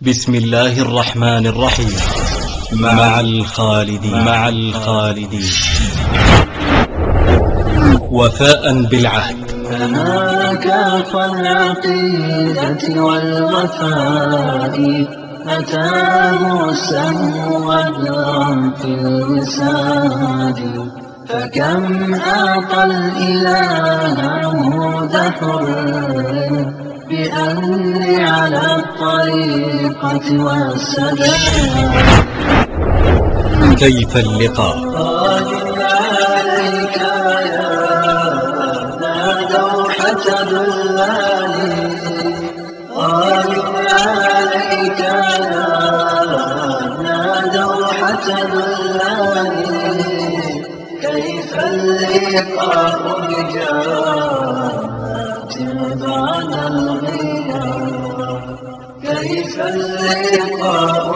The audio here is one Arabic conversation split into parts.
بسم الله الرحمن الرحيم. مع الخالدين وفاء بالعهد. فهاك العقيدة والوفاء أتاه السهم وجرا في الوساد، فكم أعطى الإله عمود حر بأمن على الطريقة والسداد. كيف اللقاء؟ قادم عليك يا دوحة ذلالي، قادم عليك يا دوحة ذلالي، كيف اللقاء بجنات بعد الغياب، كيف اللقاء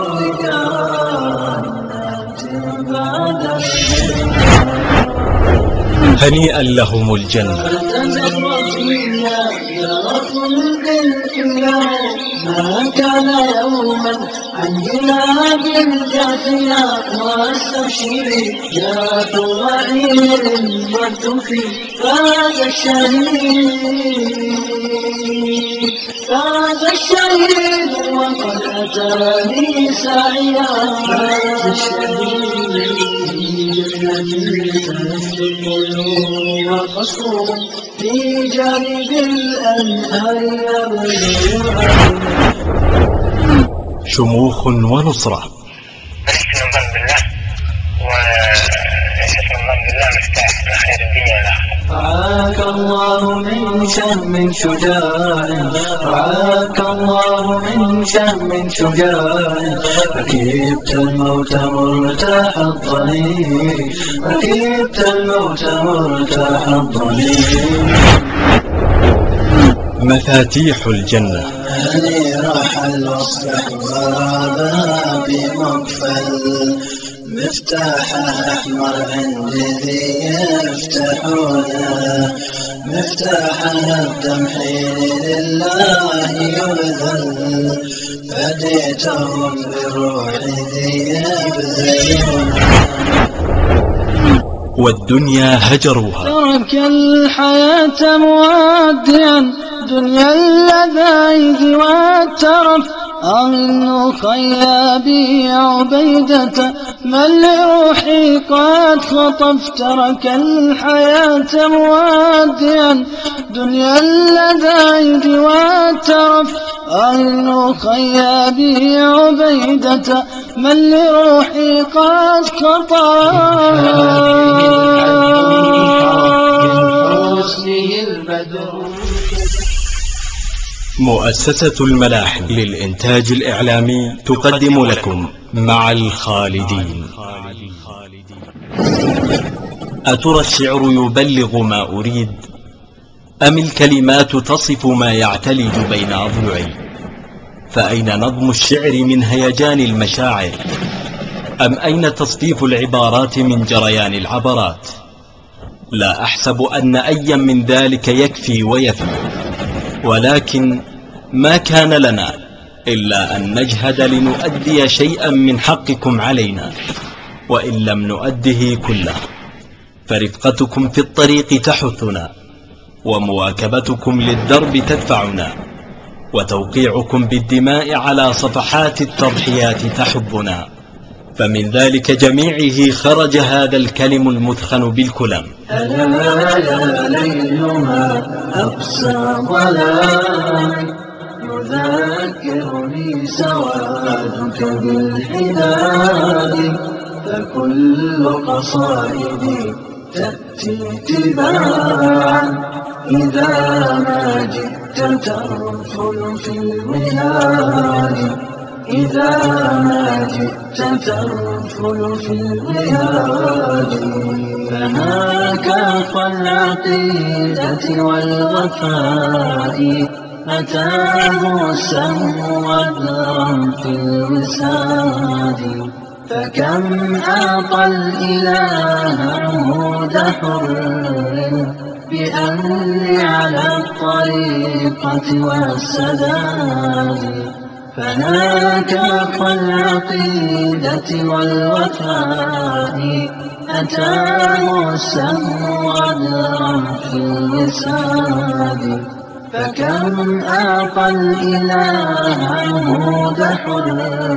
بجنات بعد الغياب. هنيئا لهم الجنة. ما كان يوما عن جناب جاثنا، واستبشري يا طوعير والتفي فهذا الشهيد، فهذا الشهيد وقد أتاني سعيا، هذا الشهيد الذي تنفق وقصر في جانب الأنهار يبدو. شموخ ونصرة. حسن الظن بالله، وحسن الظن بالله مفتاح الخير الدنيا والآخرة. رعاك الله من شهم شجاع، رعاك الله من شهم شجاع، ركبت الموت مرتاح الضنين، ركبت الموت مرتاح الضنين. مفاتيح الجنة. هني رحل واصبح غابا بمقفل، مفتاحه أحمر عندي ذي يفتحونه، مفتاحه التمحيل لله يبذل، فديتهم بالروح ذي يبذلونه. والدنيا هجروها. ترك الحياة مودعا دنيا اللذائذ والترف، أظن خيابي عبيدة من لروحي قد خطف. ترك الحياة مودعا دنيا اللذائذ والترف، أظن خيابي عبيدة من لروحي قد خطف. مؤسسة الملاحم للإنتاج الإعلامي تقدم لكم مع الخالدين. أترى الشعر يبلغ ما أريد، أم الكلمات تصف ما يعتلج بين أضلعي؟ فأين نظم الشعر من هيجان المشاعر، أم أين تصفيف العبارات من جريان العبرات؟ لا أحسب أن أيا من ذلك يكفي ويفي، ولكن ما كان لنا إلا أن نجهد لنؤدي شيئا من حقكم علينا، وإن لم نؤده كله، فرفقتكم في الطريق تحثنا، ومواكبتكم للدرب تدفعنا، وتوقيعكم بالدماء على صفحات التضحيات تحبنا. فمن ذلك جميعه خرج هذا الكلم المثخن بالكلام. ألا ليلها أقسى ظلام، يذكرني سوادك بالحداد، فكل قصائدي تأتي تباعا إذا ما جئت ترفل في الوهاد، إذا ما جئت ترفل في الوهاد. فهاك العقيدة والوفاء أتاه السهم وجرا في الوساد، فكم أعطى الإله عمود حر بأمن على الطريقة والسداد. فهاك أخا العقيدة والوفاء أتاه السهم غدرا في الوساد. فكم أعطى الإله عهود حر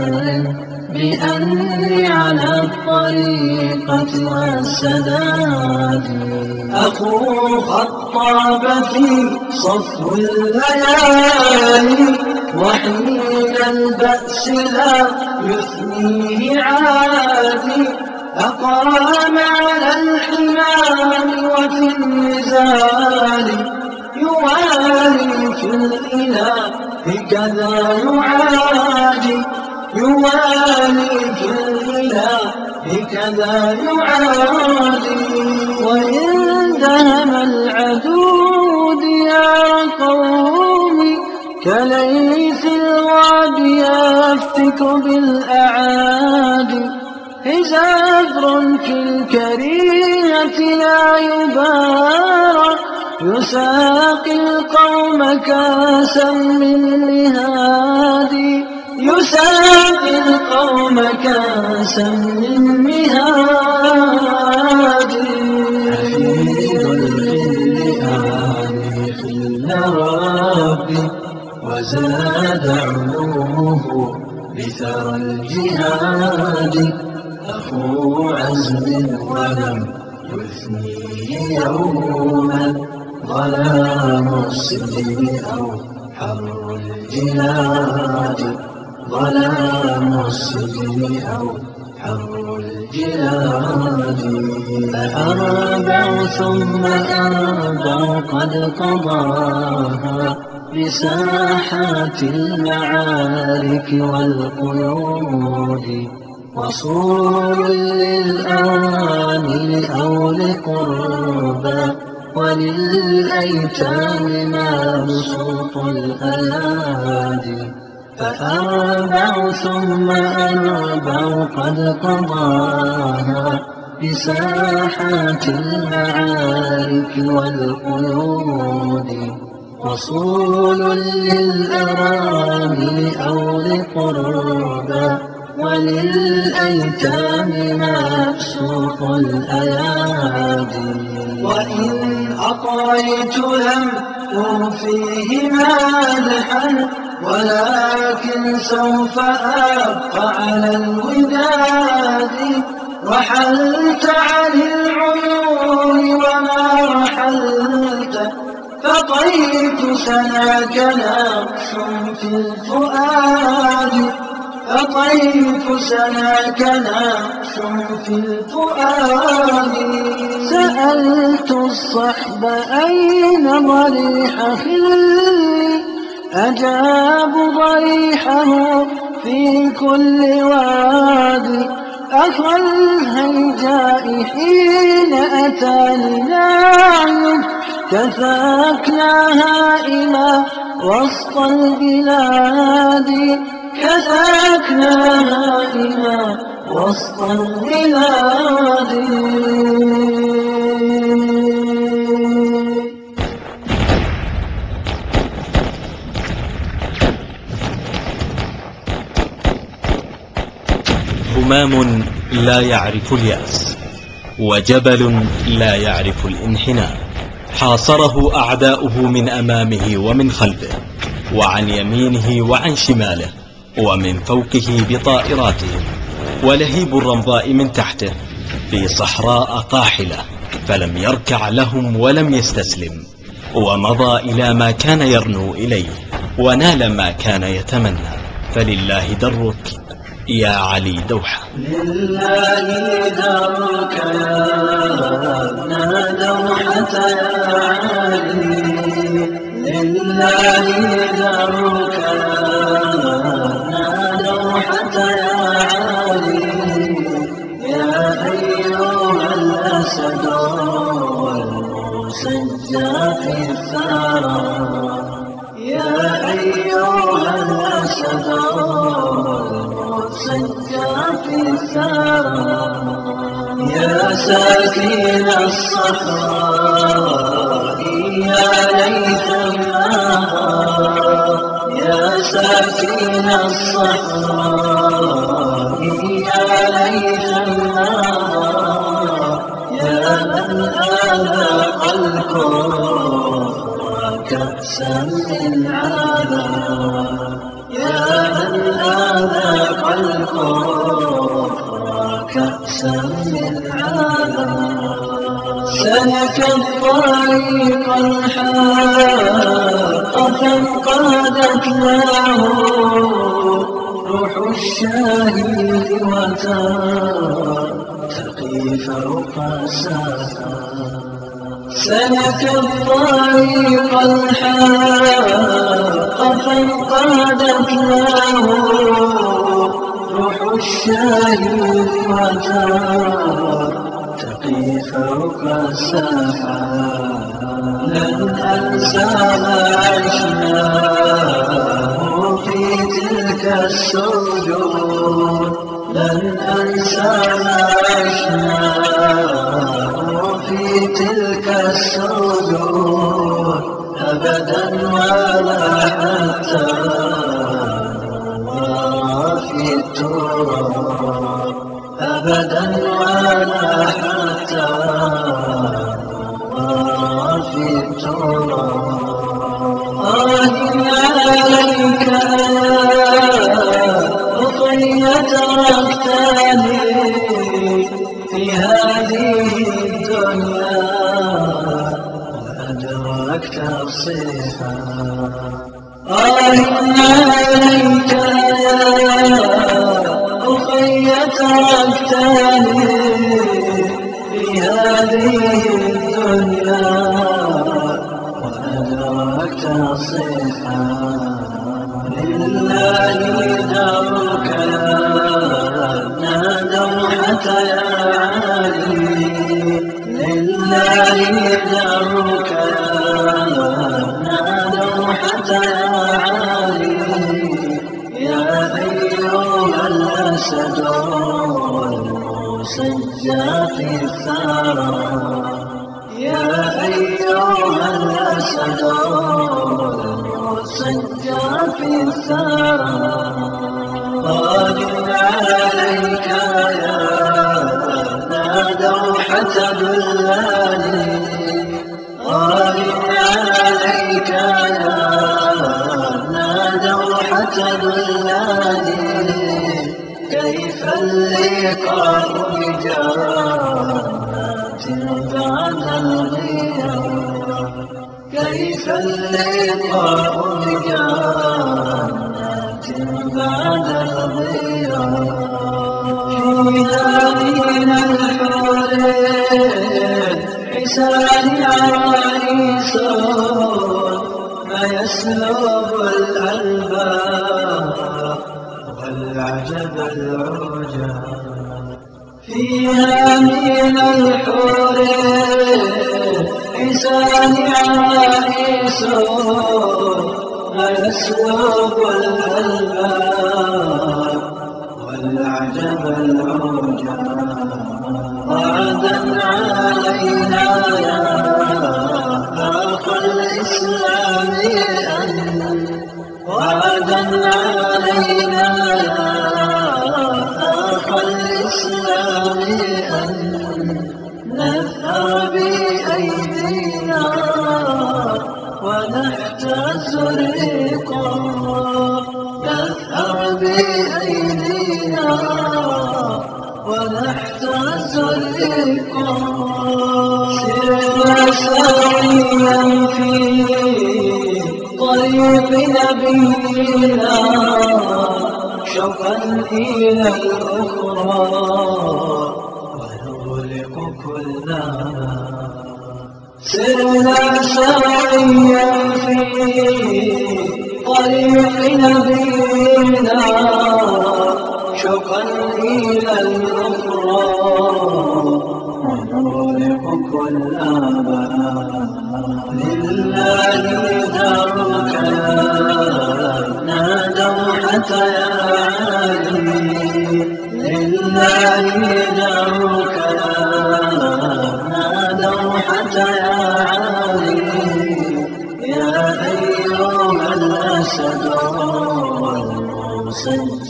بأني على الطريقة والسداد. أخو خطاب في صفو الليالي وحين البأس لا يثنيه عادي. أقام على الحمام وفي النزال يوالي في الإله كذا يعادي. يوالي في الإله كذا يعادي. وإن دهم العدو ديار قومي كليث الوعد يفتك بالأعادي. هزافر في الكريهة لا يبارى يساقي القوم كاسا من مهادي. يساقي القوم كاسا من مهادي. حفيد الخل خل ربي وزاد علوه بثرى الجهاد. أخو عزم ولم يثنيه يوما ظلام السجن أو حر الجلاد. ظلام السجن أو حر الجلاد. فأربع ثم أربع قد قضاها بساحات المعارك والقيود. وصول للأوامر أو لقربى وللأيتام مبسوط الأيادي. فأربع ثم أربع قد قضاها بساحات المعارك والقيود. وصول للأرامل أو لقربى وللأيتام مبسوط الأيادي. وإن أطريت لم أوفيه مادحا ولكن سوف أبقى على الوداد. رحلت عن العيون وما رحلت فطيت سناك نقش في الفؤاد. فطيت سناك نقش في الفؤاد. سألت الصحب أين ضريح خلي أجاب ضريحه في كل وادي. أخا الهيجاء حين أتاني نعيك كفاكناها إلى وسط البلاد. كفاكناها إلى وسط البلاد. همام لا يعرف اليأس وجبل لا يعرف الانحناء. حاصره أعداؤه من أمامه ومن خلفه وعن يمينه وعن شماله ومن فوقه بطائراتهم ولهيب الرمضاء من تحته في صحراء قاحلة. فلم يركع لهم ولم يستسلم ومضى إلى ما كان يرنو إليه ونال ما كان يتمنى. فلله درك يا علي دوحة. لله درك يا ابن دوحة يا علي. لله درك يا ابن دوحة يا علي. يا أيها الأسد والمسجى في الثرى. يا أيها الأسد والمسجى في الثرى. يا ساكن الصحراء يا ليث الماء. يا ساكين الصحراء يا ليت النار يا من آذاق الكفر كأسا من عذاب يا من آذاق الكفر كأسا من عذاب سلك الطريق الحق فانقادت له روح الشهيد وترتقي فوق السحاب سلك الطريق الحق فانقادت له روح الشهيد وترتقي فوق السحاب لن أنسى ما عشناه في تلك السجود لن أنسى ما عشناه في تلك السجود أبدا ولا حتى نرى في التراب أبدا ولا حتى نرى في التراب عليك أخي تركتني في هذه الدنيا وأدركت الصيحة عليك أخي تركتني في هذه الدنيا وأدركت الصيحة لله دارك نادوا حتى يا علي لله دارك نادوا حتى يا علي يا أيها الأسد المسجى في الثرى يا أيها الأسد المسجى في الثرى قال عليك يا نادوا حتى دلاني قال عليك يا نادوا حتى دلاني كيف اللقاء بجنات بعد الغياب كيف اللقاء بجنات بعد الغياب فيها من الحورين حسان عرائس ما يسلب الألباب والعجب العجاب فيها من الحورين حسان عرائس ما يسلب الألباب والعجب العجاب وعدا علينا يا أخ الإسلام وعدا علينا يا أخ الإسلام أن نثأر بأيدينا ونحتاز الرقاب نثأر بأيدينا ونحتاز الرقاب سرنا سعيا في طريق نبينا شوقا إلى الأخرى ونغلق كل سرنا سعيا في طريق نبينا شوقا إلى الأخرى ونغلق كل لله دارك نادوا حتى يا علي لله دارك نادوا حتى يا علي يا أيها الأسد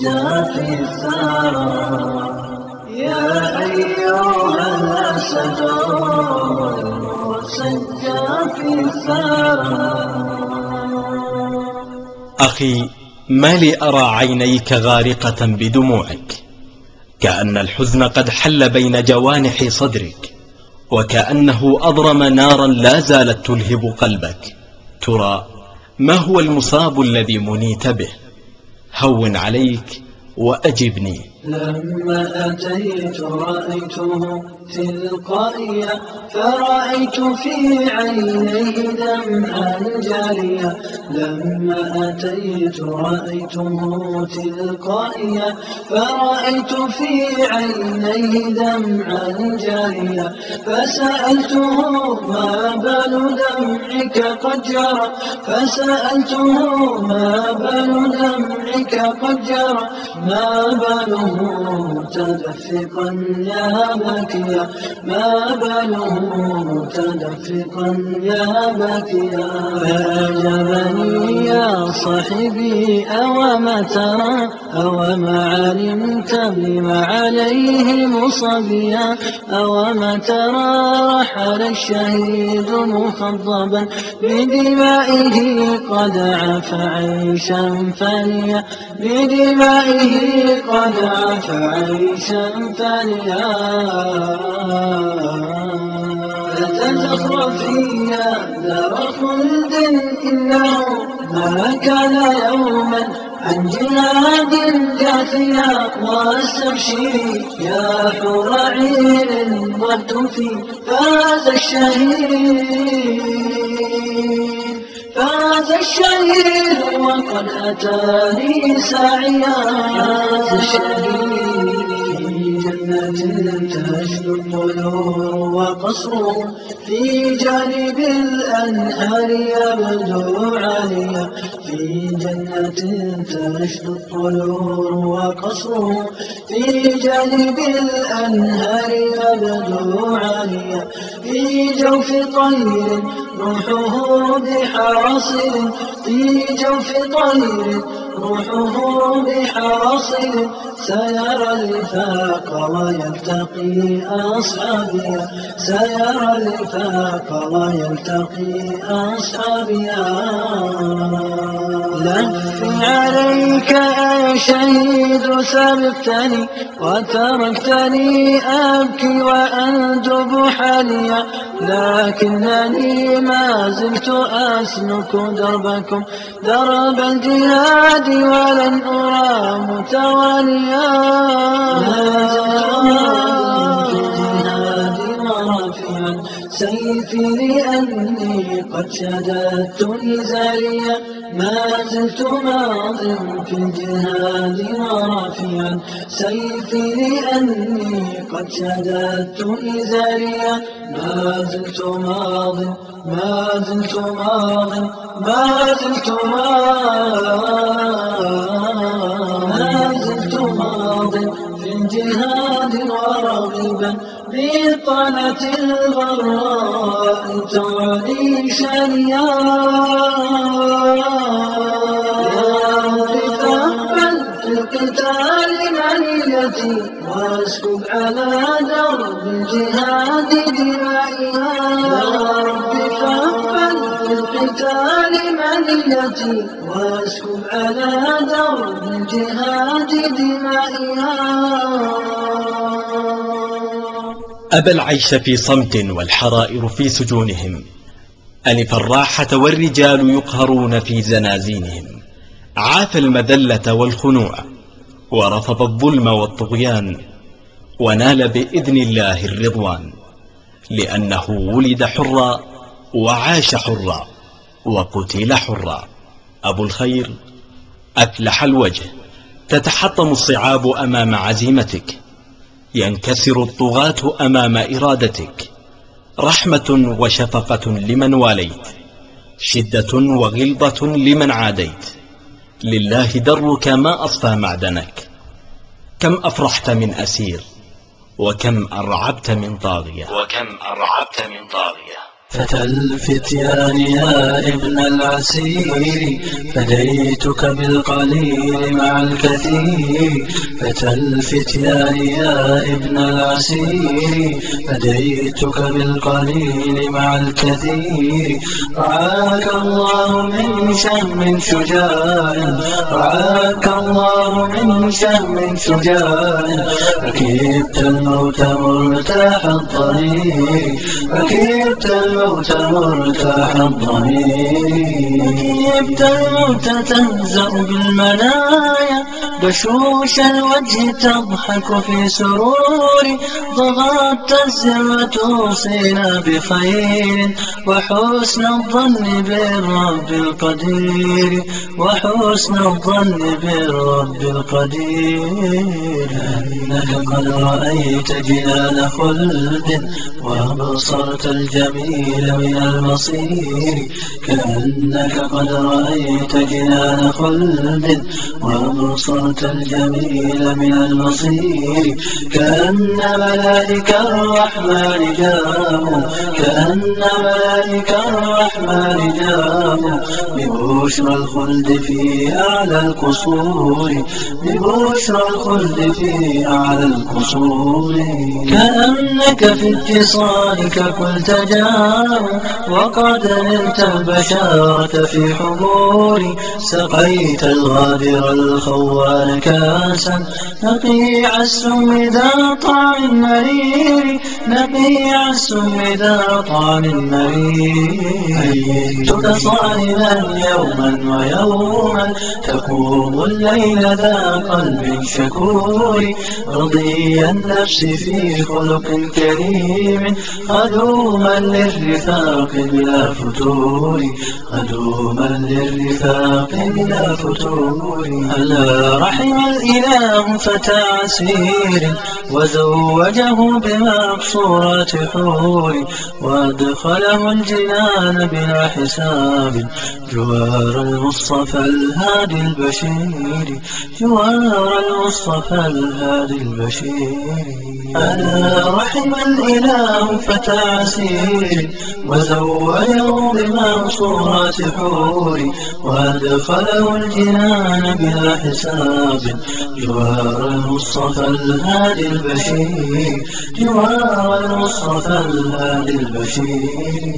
سجى في الثرى يا أيها الأسد سجى في الثرى. أخي، ما لي أرى عينيك غارقة بدموعك، كأن الحزن قد حل بين جوانح صدرك، وكأنه أضرم نارا لا زالت تلهب قلبك. ترى ما هو المصاب الذي منيت به؟ هون عليك وأجبني. لما أتيت رأيته تلقائيا، فرأيت في عينيه دمعا جاريا. لما أتيت رأيته تلقائيا، فرأيت في عينيه دمعا جاريا. فسألته ما بال دمعك قد جرى، فسألته ما بال دمعك قد جرى، ما باله متدفقا يا باكيا، ما باله متدفقا يا باكيا. فأعجبني يا صاحبي أوما ترى، أوما علمت بما عليه مصابيا، أوما ترى رحل الشهيد مخضبا بدمائه قد عاف عيشا فانيا، بدمائه قد عاف عيشا فانيا. لا تزخرفي يا دار خلد إنه ما كان يوما عن جهاد جاثيا، واستبشري يا حور عين واهتفي فاز الشهيد، فاز الشهيد وقد أتاني ساعيا. فاز الشهيد في جنة تشد الطيور وقصره في جانب الأنهار يبدو عاليا، في جنة تشد الطيور وقصره في جانب الأنهار يبدو عاليا. في جوف طير روحه بحاصل، في جوف طير روحه بحاصل، سيرى الفاق ويلتقي أصحابيا، سيرى الفاق ويلتقي أصحابيا. لف عليك يا شهيد سبقتني وتركتني أبكي وأندب حاليا، لكنني ما زلت أسلك دربكم درب الجهاد ولن أرى متواليا. ورافعا سيفي لأني قد شددت إزاريا، ما زلت ماض في الجهاد ورافعا سيفي لأني قد شددت إزاريا. ما زلت ماض، ما زلت ماض، ما زلت ماض في الجهاد وراغبا بطلة الغراء تعلي شنيا. يا رب ثبت في القتال منيتي واسكب على درب الجهاد دمائها. يا رب ثبت في القتال منيتي واسكب على درب الجهاد دمائها. أبى العيش في صمت والحرائر في سجونهم، ألف الراحة والرجال يقهرون في زنازينهم، عاف المذلة والخنوع ورفض الظلم والطغيان، ونال بإذن الله الرضوان، لأنه ولد حرا وعاش حرا وقتل حرا. أبو الخير، أفلح الوجه، تتحطم الصعاب أمام عزيمتك، ينكسر الطغاة أمام إرادتك، رحمة وشفقة لمن واليت، شدة وغلظة لمن عاديت، لله درك ما أصفى معدنك. كم أفرحت من أسير، وكم أرعبت من طاغية، وكم أرعبت من طاغية. فتى الفتيان يا ابن العسير فديتك بالقليل مع الكثير. فتى الفتيان يا ابن العسير فديتك بالقليل مع الكثير. رعاك الله من شهم شجاع، رعاك الله من شهم شجاع. ركبت الموت مرتاح الضرير، ركبت الموت مرتاح الضمير. ركبت الموت تهزأ بالمنايا، بشوش الوجه تضحك في سرور. ضغطت السر توصينا بخير وحسن الظن بالرب القدير، وحسن الظن بالرب القدير. إنك قد رأيت جنان خلد وأبصرت الجميل من المصير. كأنك قد رأيت جنان خلد وأبصرت الجميل من المصير. كأن ملائكة الرحمن جاءوا، كأن ملائكة الرحمن جاءوا ببشرى الخلد في أعلى القصور، ببشرى الخلد في أعلى القصور. كأنك في اتصالك قلت جاءوا وقد نلت البشارة في حضوري. سقيت الغادر الخوان كاسا نقيع السم ذا طعم مرير، نقيع السم ذا طعم مرير. أيدتك صائما يوما ويوما تقوم الليل ذا قلب شكور. رضي النفس في خلق كريم خدوما للرفاق بلا فتور، خدوما للرفاق بلا فتور. ألا رحم الإله فتى عسير وزوجه بمقصورات حور، وأدخله الجنان بلا حساب جوار المصطفى الهادي البشير، جوار المصطفى الهادي البشير. ألا رحم الإله فتى عسير وزوجه بمقصورات حور، وأدخله الجنان بلا حساب جوار المصطفى الهادي البشير، جوار المصطفى الهادي البشير.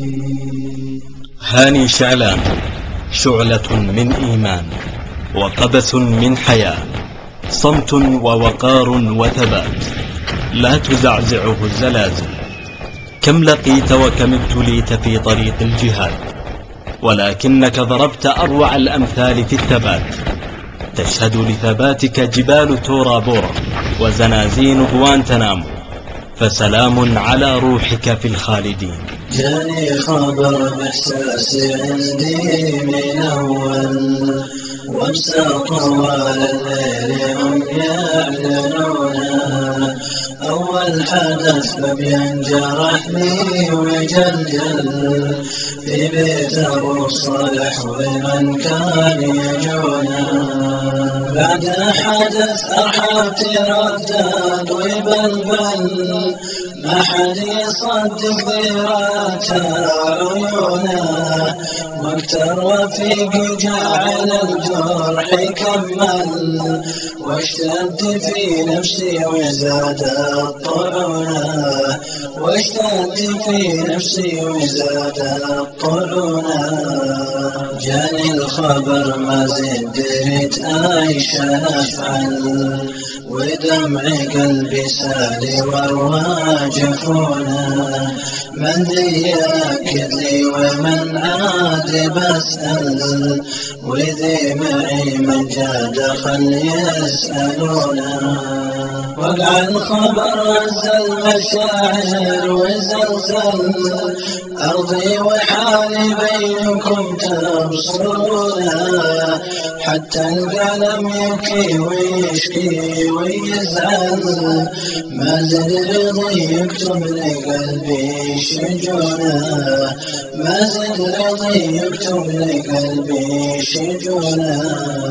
هاني شعلان شعلة من إيمان وقبس من حياة، صمت ووقار وثبات لا تزعزعه الزلازل. كم لقيت وكم ابتليت في طريق الجهاد، ولكنك ضربت أروع الأمثال في الثبات. تشهد لثباتك جبال تورا بورا وزنازين غوانتنامو، فسلام على روحك في الخالدين. جاني خبر بإحساسي عندي من أول، وامسى طوال الليل هم يعلنونه. أول حدث فبين جرحني وجلجل في بيت أبو صالح ومن كان يجونه. بعد حدث أرحب تردد وبلبل ما حد يصدق ذرات عيونه. وقت الرفيق جعل الجرح كمل واشتد في نفسي وزاد الطعونه، واشتد في نفسي وزاد الطعونه. جاني الخبر ما زلت دريت ايش افعل، ودمع قلبي سالي وواجفونه. من ذي يأكد لي ومن عاد بسأل، وذي معي من جاء دخل يسألونه. وقع الخبر هز المشاعر وزلزل أرضي وحالي بينكم تبصرونه. حتى القلم يبكي ويشكي ويزعل، ما زل رضي يكتب لقلبي شجونه، ما زل رضي يكتب لقلبي شجونه.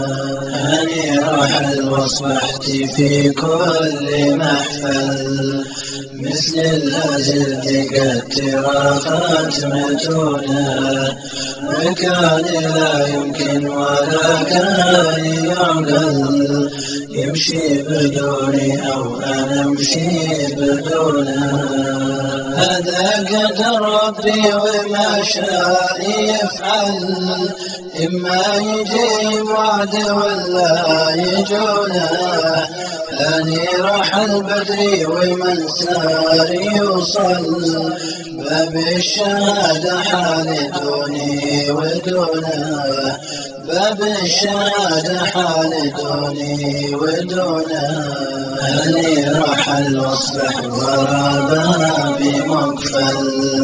أني رحل واصبحت في كل محفل، مثل الأزل قد تراخت متونه، مكاني لا يمكن ولا كان يعقل، يمشي بدوني أو أنا أمشي بدونه. هذا قدر ربي وما شاء يفعل، إما يجيب وعده ولا يجونه. أني راح البدري ومن سار يوصل، باب الشهادة حال دوني ودونه، باب الشهادة حال دوني ودونه. أني رحل واصبح غرابا بمقفل،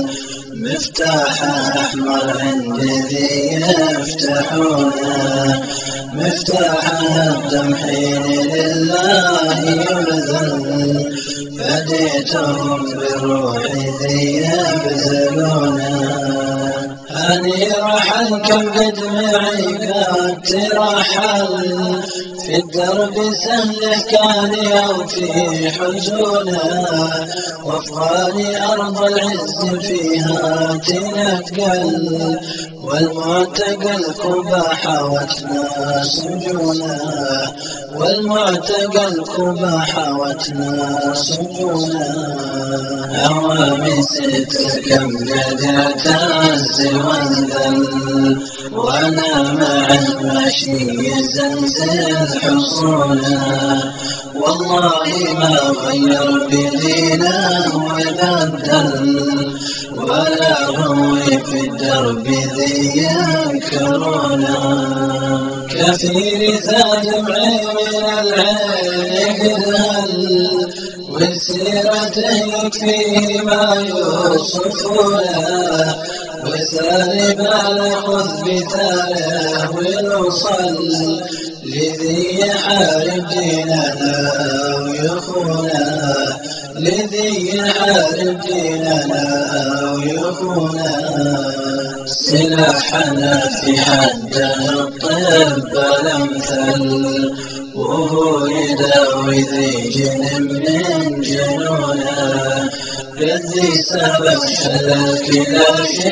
مفتاحه أحمر عند ذي يفتحونه، مفتاحه الدمحين لله يبذل، فديتهم بالروح ذي يبذلونه. أني رحل كم قد معي قد ترحل، في الدرب سهله كان أو في حزونه، وافغاني أرض العز فيها تنتقل، والمعتقل كوبا حوتنا سجونه، والمعتقل كوبا حوتنا سجونه. أوامي ست كم قد اعتز وانذل، وأنا مع المشي يزلزل حصونه، والله ما غير بدينه وبدل، ولا هو في الدرب ذي ينكرونه. كثير ذا دمعي من العين يذهل، وسيرته يكفيه ما يوصفونه، وسال بال خذ بثاره ونوصل، لذي يحارب ديننا ويخونه، لذي يحارب ديننا ويخونه. سلاحنا في حده الطب الأمثل، وهو يداوي ذي جن من جنونه، الذي سبب شلل كلاش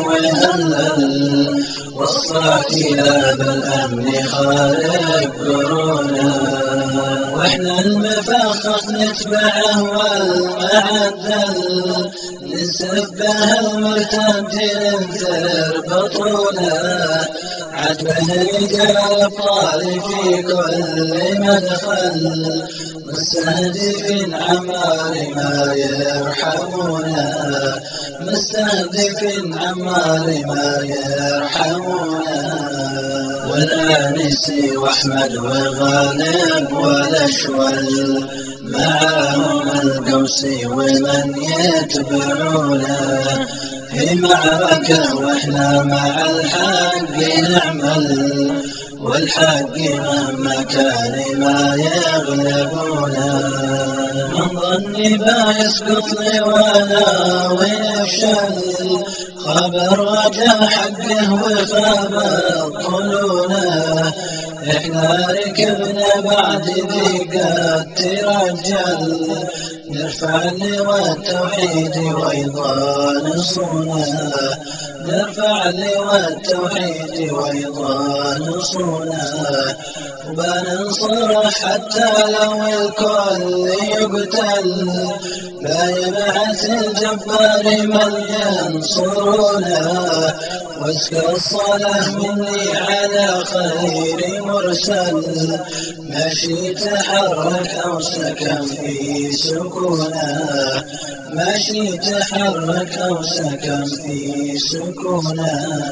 وهلل، وصى كلاب الأمن خارب قرونه. واحنا المفخخ نتبعه والمعدل، نسبه المرتد ننثر بطونه، عجبه رجال الأبطال في كل مدخل، مستهدف عمار ما يرحمونه، مستهدف عمار ما يرحمونه. والآنسي وأحمد وغالب والأشول، معهم القوسي ومن يتبعونه، في معركة واحنا مع الحق نعمل، والحق مهما كان ما يغلبونه. من ظني بيسقط لي وانا ويفشل، خبر رجع حقه وخاب الظنونه، احنا ركبنا بعد ذي قد ترجل، نرفع لواء التوحيد وأيضا نصونه، نرفع لواء التوحيد وأيضا نصونه، وبننصره حتى لو الكل يقتل، لا يبعث الجبار من ينصرونه. واسكى الصلاة مني على خير مرسل، ماشي تحرك أو سكن في سكونه، ماشي تحرك أو سكن في سكونه.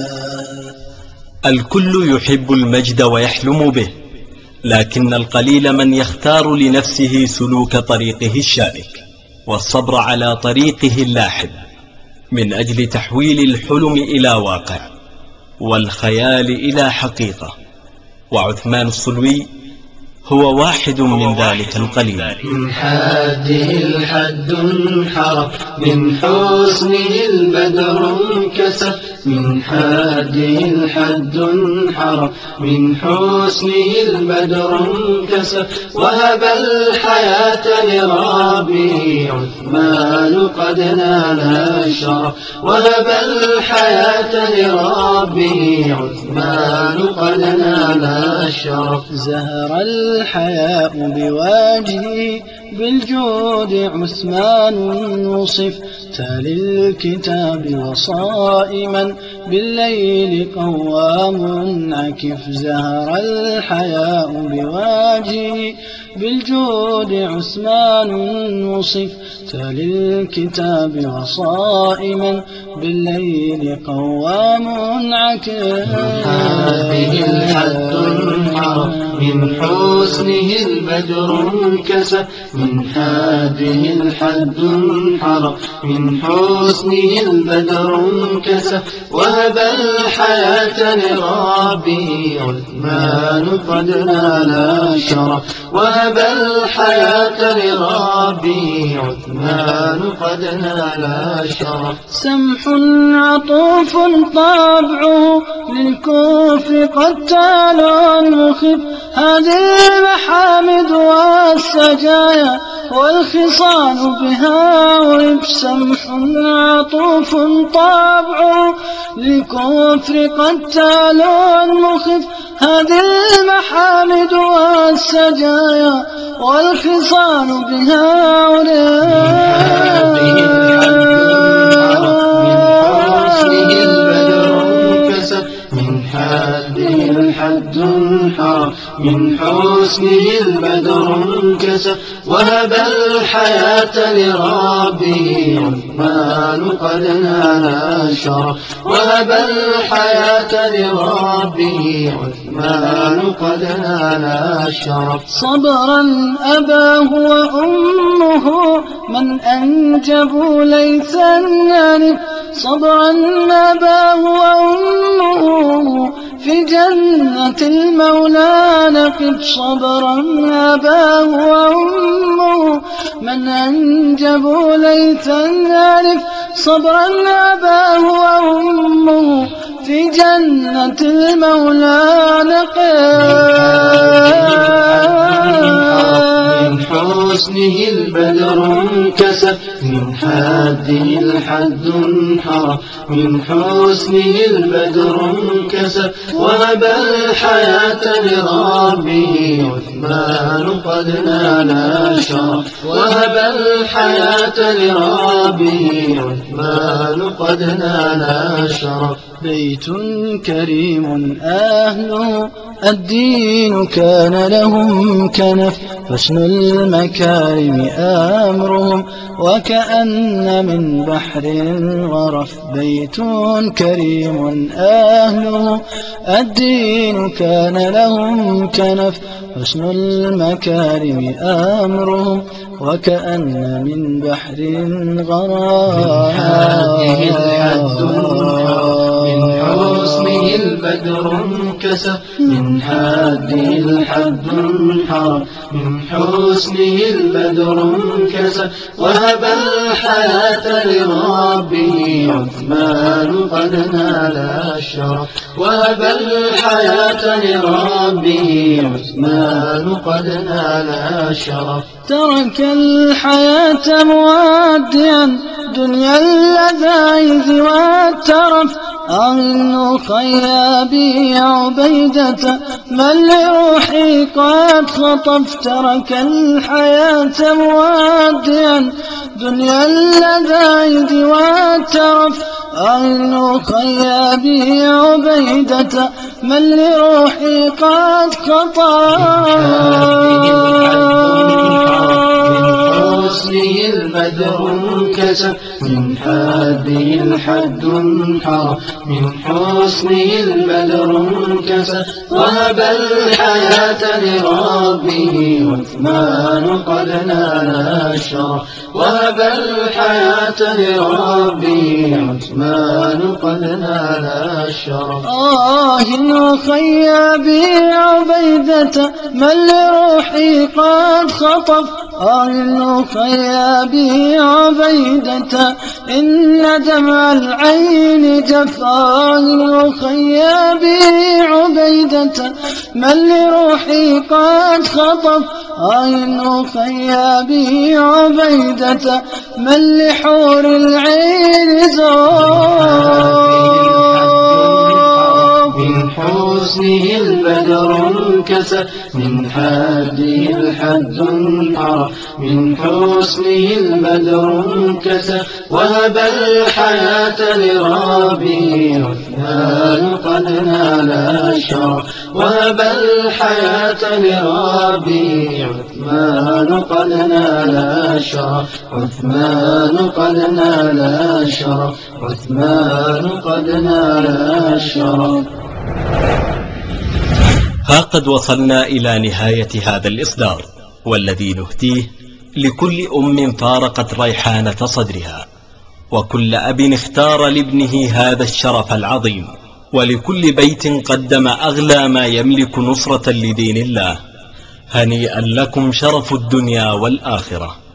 الكل يحب المجد ويحلم به، لكن القليل من يختار لنفسه سلوك طريقه الشائك والصبر على طريقه اللاحب، من أجل تحويل الحلم إلى واقع والخيال إلى حقيقة. وعثمان الصلوي هو واحد من ذلك القليل. من حده الحد انحرف، من حسنه البدر انكسف، من حده الحد انحرف، من حسنه البدر انكسف، وهب الحياة لربه عثمان قد نال الشرف، وهب الحياة لربه عثمان قد نال الشرف. زهر الحياء بوجهه بالجود عثمان وصف، تالي الكتاب وصائما بالليل قوام عكف. زهر الحياء بوجهه بالجود عثمان وصف، تالي الكتاب وصائما بالليل قوام عكف. هذه الحد انحرف، من حسنه البدر انكسف، من هذه الحد انحرف، من حسنه البدر انكسف، وهب الحياة لربه عثمان قد نال الشرف، وهب الحياة لربه عثمان قد نال الشرف. سمح عطوف طبعه للكفر قتال مخف، هذه المحامد والسجايا والخصال بها ورب. سمح عطوف طبعه للكفر قتال مخف، هذه المحامد والسجايا والخصال بها ورب. من حده الحد انحرف، من حسنه البدر انكسف، وهب الحياة لربه عثمان قد نال الشرف، وهب الحياة لربه عثمان قد نال الشرف. صبرا أباه وأمه من أنجبوا ليس النار، صبرا أباه وأمه في جنة المولى نقف. صبرا أباه وأمه من أنجبوا ليس نعرف، صبرا أباه وأمه في جنة المولى نقف. من حسنه البدر انكسف، من حده الحد انحرف، من حسنه البدر انكسف، وهب الحياة لربه عثمان قد نال الشرف، وهب الحياة لربه عثمان قد نال الشرف. بيت كريم أهله الدين كان لهم كنف، حسن المكارم أمرهم وكأن من بحر غرف. بيت كريم أهله الدين كان لهم كنف، حسن المكارم أمرهم وكأن من بحر غرف. من حسنه البدر انكسف، من حده الحد انحرف، من حسنه البدر انكسف، وهب الحياة لربه عثمان قد نال الشرف، وهب الحياة لربه عثمان قد نال الشرف. ترك الحياة مودعا دنيا اللذائذ والترف، أغن خيابي عبيدة من لروحي قد خطف. ترك الحياة مودعا دنيا اللذائذ والترف، أغن خيابي عبيدة من لروحي قد خطف. حسنه البدر انكسر من حده الحد انحرى من حسنه البدر انكسر وهب الحياة لربه عثمان قد نال الشرف وهب الحياة لربه عثمان قد نال الشرف أخي أبي عبيدة من لروحي قد خطف أخي أبي عبيدة إن دمع العين جف أخي أبي عبيدة من لروحي قد خطف أخي أبي عبيدة من لحور العين زار من حسنه البدر انكسر من حده الحد انحرى من حسنه البدر انكسر وهب الحياة لربه عثمان قد نال الشرف وهب الحياة لربه عثمان قد نال الشرف عثمان قد نال الشرف عثمان قد نال الشرف. ها قد وصلنا إلى نهاية هذا الإصدار، والذي نهديه لكل أم فارقت ريحانة صدرها، وكل أب اختار لابنه هذا الشرف العظيم، ولكل بيت قدم أغلى ما يملك نصرة لدين الله. هنيئا لكم شرف الدنيا والآخرة.